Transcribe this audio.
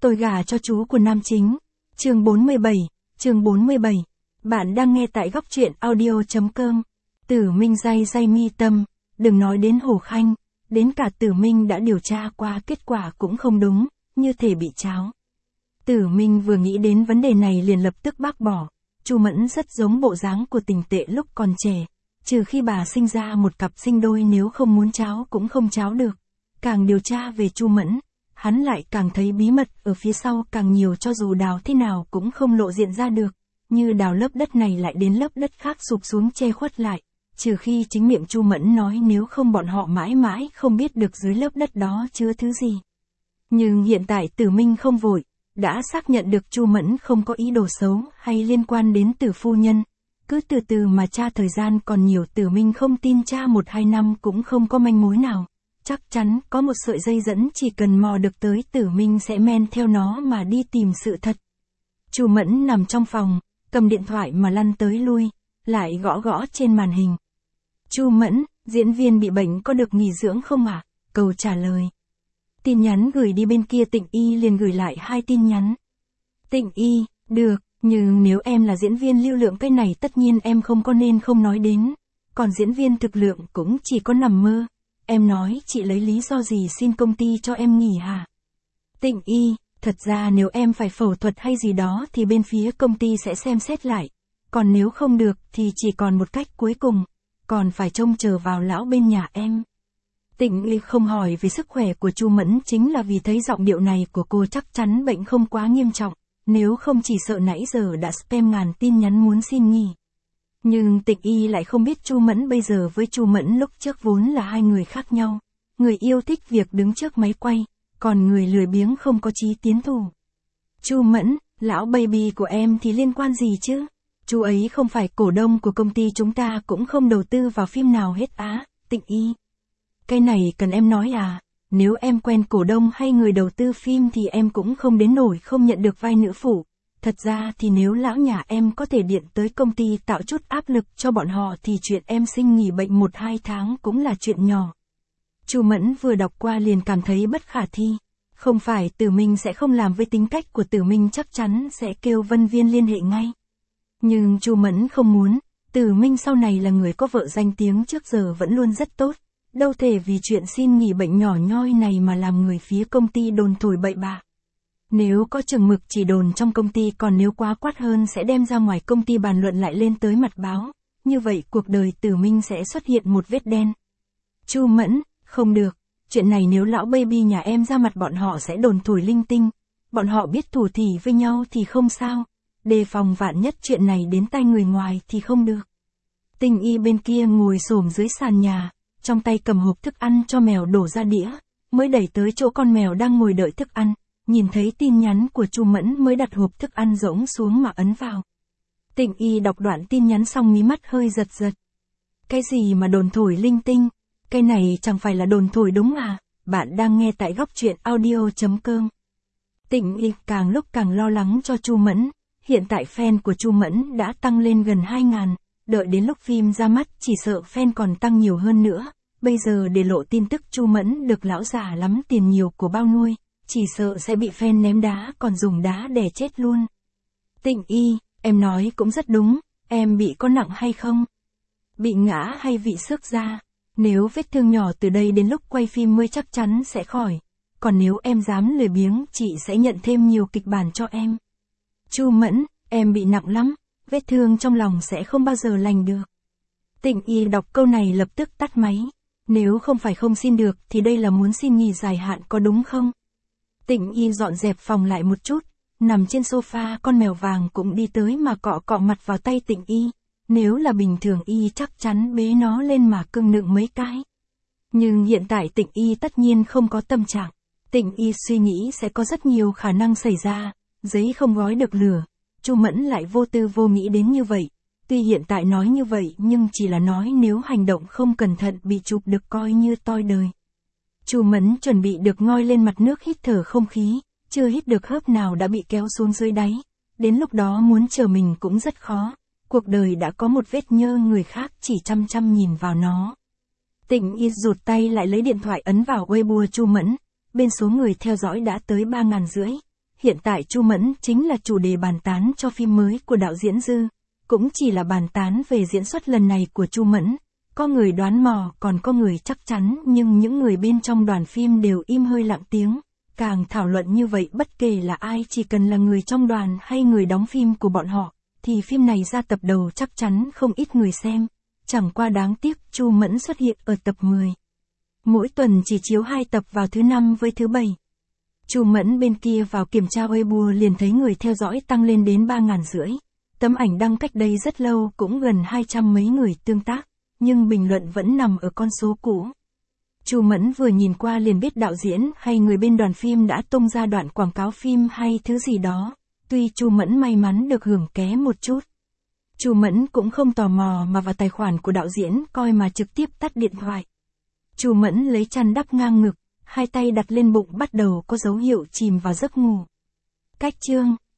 Tôi gả cho chú của nam chính. Chương 47. Bạn đang nghe tại góc truyện audio.com. Tử Minh day mi tâm, đừng nói đến Hồ Khanh, đến cả Tử Minh đã điều tra qua kết quả cũng không đúng, như thể bị tráo. Tử Minh vừa nghĩ đến vấn đề này liền lập tức bác bỏ. Chu Mẫn rất giống bộ dáng của Tình Tệ lúc còn trẻ, trừ khi bà sinh ra một cặp sinh đôi, nếu không muốn tráo cũng không tráo được. Càng điều tra về Chu Mẫn, hắn lại càng thấy bí mật ở phía sau càng nhiều, cho dù đào thế nào cũng không lộ diện ra được, như đào lớp đất này lại đến lớp đất khác sụp xuống che khuất lại, trừ khi chính miệng Chu Mẫn nói, nếu không bọn họ mãi mãi không biết được dưới lớp đất đó chứa thứ gì. Nhưng hiện tại Tử Minh không vội, đã xác nhận được Chu Mẫn không có ý đồ xấu hay liên quan đến Tử phu nhân. Cứ từ từ mà tra, thời gian còn nhiều, Tử Minh không tin tra 1-2 năm cũng không có manh mối nào. Chắc chắn có một sợi dây dẫn, chỉ cần mò được tới Tử Minh sẽ men theo nó mà đi tìm sự thật. Chu Mẫn nằm trong phòng, cầm điện thoại mà lăn tới lui, lại gõ gõ trên màn hình. Chu Mẫn, diễn viên bị bệnh có được nghỉ dưỡng không ạ? Câu trả lời. Tin nhắn gửi đi bên kia, Tịnh Y liền gửi lại 2 tin nhắn. Tịnh Y, được, nhưng nếu em là diễn viên lưu lượng cái này tất nhiên em không có nên không nói đến. Còn diễn viên thực lượng cũng chỉ có nằm mơ. Em nói chị lấy lý do gì xin công ty cho em nghỉ hả? Tịnh Y, thật ra nếu em phải phẫu thuật hay gì đó thì bên phía công ty sẽ xem xét lại. Còn nếu không được thì chỉ còn một cách cuối cùng, còn phải trông chờ vào lão bên nhà em. Tịnh Y không hỏi về sức khỏe của Chu Mẫn chính là vì thấy giọng điệu này của cô chắc chắn bệnh không quá nghiêm trọng, nếu không chỉ sợ nãy giờ đã spam ngàn tin nhắn muốn xin nghỉ. Nhưng Tịnh Y lại không biết Chu Mẫn bây giờ với Chu Mẫn lúc trước vốn là hai người khác nhau. Người yêu thích việc đứng trước máy quay, còn người lười biếng không có chí tiến thủ. Chu Mẫn, lão baby của em thì liên quan gì chứ? Chú ấy không phải cổ đông của công ty chúng ta, cũng không đầu tư vào phim nào hết á. Tịnh Y, cái này cần em nói à? Nếu em quen cổ đông hay người đầu tư phim thì em cũng không đến nổi không nhận được vai nữ phụ. Thật ra thì nếu lão nhà em có thể điện tới công ty tạo chút áp lực cho bọn họ thì chuyện em xin nghỉ bệnh 1-2 tháng cũng là chuyện nhỏ. Chu Mẫn vừa đọc qua liền cảm thấy bất khả thi. Không phải Tử Minh sẽ không làm, với tính cách của Tử Minh chắc chắn sẽ kêu Vân Viên liên hệ ngay. Nhưng Chu Mẫn không muốn. Tử Minh sau này là người có vợ, danh tiếng trước giờ vẫn luôn rất tốt. Đâu thể vì chuyện xin nghỉ bệnh nhỏ nhoi này mà làm người phía công ty đồn thổi bậy bạ. Nếu có chừng mực chỉ đồn trong công ty, còn nếu quá quát hơn sẽ đem ra ngoài công ty bàn luận lại lên tới mặt báo. Như vậy cuộc đời Tử Minh sẽ xuất hiện một vết đen. Chu Mẫn, không được. Chuyện này nếu lão baby nhà em ra mặt bọn họ sẽ đồn thổi linh tinh. Bọn họ biết thủ thỉ với nhau thì không sao. Đề phòng vạn nhất chuyện này đến tai người ngoài thì không được. Tình Y bên kia ngồi xổm dưới sàn nhà, trong tay cầm hộp thức ăn cho mèo đổ ra đĩa, mới đẩy tới chỗ con mèo đang ngồi đợi thức ăn. Nhìn thấy tin nhắn của Chu Mẫn mới đặt hộp thức ăn rỗng xuống mà ấn vào. Tịnh Y đọc đoạn tin nhắn xong mí mắt hơi giật giật. Cái gì mà đồn thổi linh tinh? Cái này chẳng phải là đồn thổi đúng à? Bạn đang nghe tại góc truyện audio.com. Tịnh Y càng lúc càng lo lắng cho Chu Mẫn. Hiện tại fan của Chu Mẫn đã tăng lên gần 2.000. Đợi đến lúc phim ra mắt chỉ sợ fan còn tăng nhiều hơn nữa. Bây giờ để lộ tin tức Chu Mẫn được lão già lắm tiền nhiều của bao nuôi, chỉ sợ sẽ bị fan ném đá, còn dùng đá đè chết luôn. Tịnh Y, em nói cũng rất đúng, em bị có nặng hay không? Bị ngã hay bị xước da? Nếu vết thương nhỏ từ đây đến lúc quay phim mới chắc chắn sẽ khỏi. Còn nếu em dám lười biếng, chị sẽ nhận thêm nhiều kịch bản cho em. Chu Mẫn, em bị nặng lắm, vết thương trong lòng sẽ không bao giờ lành được. Tịnh Y đọc câu này lập tức tắt máy. Nếu không phải không xin được thì đây là muốn xin nghỉ dài hạn có đúng không? Tịnh Y dọn dẹp phòng lại một chút, nằm trên sofa, con mèo vàng cũng đi tới mà cọ cọ mặt vào tay Tịnh Y. Nếu là bình thường Y chắc chắn bế nó lên mà cưng nựng mấy cái. Nhưng hiện tại Tịnh Y tất nhiên không có tâm trạng. Tịnh Y suy nghĩ sẽ có rất nhiều khả năng xảy ra, giấy không gói được lửa. Chu Mẫn lại vô tư vô nghĩ đến như vậy. Tuy hiện tại nói như vậy nhưng chỉ là nói, nếu hành động không cẩn thận bị chụp được coi như toi đời. Chu Mẫn chuẩn bị được ngoi lên mặt nước hít thở không khí, chưa hít được hớp nào đã bị kéo xuống dưới đáy. Đến lúc đó muốn chờ mình cũng rất khó. Cuộc đời đã có một vết nhơ, người khác chỉ chăm chăm nhìn vào nó. Tịnh Y rụt tay lại lấy điện thoại ấn vào Weibo Chu Mẫn. Bên số người theo dõi đã tới 3.500. hiện tại Chu Mẫn chính là chủ đề bàn tán cho phim mới của đạo diễn Dư, cũng chỉ là bàn tán về diễn xuất lần này của Chu Mẫn. Có người đoán mò, còn có người chắc chắn, nhưng những người bên trong đoàn phim đều im hơi lặng tiếng. Càng thảo luận như vậy bất kể là ai, chỉ cần là người trong đoàn hay người đóng phim của bọn họ, thì phim này ra tập đầu chắc chắn không ít người xem. Chẳng qua đáng tiếc Chu Mẫn xuất hiện ở tập 10. Mỗi tuần chỉ chiếu 2 tập vào thứ 5 với thứ 7. Chu Mẫn bên kia vào kiểm tra Weibo liền thấy người theo dõi tăng lên đến 3.500. Tấm ảnh đăng cách đây rất lâu cũng gần 200 mấy người tương tác, nhưng bình luận vẫn nằm ở con số cũ. Chu Mẫn vừa nhìn qua liền biết đạo diễn hay người bên đoàn phim đã tung ra đoạn quảng cáo phim hay thứ gì đó. Tuy Chu Mẫn may mắn được hưởng ké một chút. Chu Mẫn cũng không tò mò mà vào tài khoản của đạo diễn coi mà trực tiếp tắt điện thoại. Chu Mẫn lấy chăn đắp ngang ngực, hai tay đặt lên bụng bắt đầu có dấu hiệu chìm vào giấc ngủ. Cách chương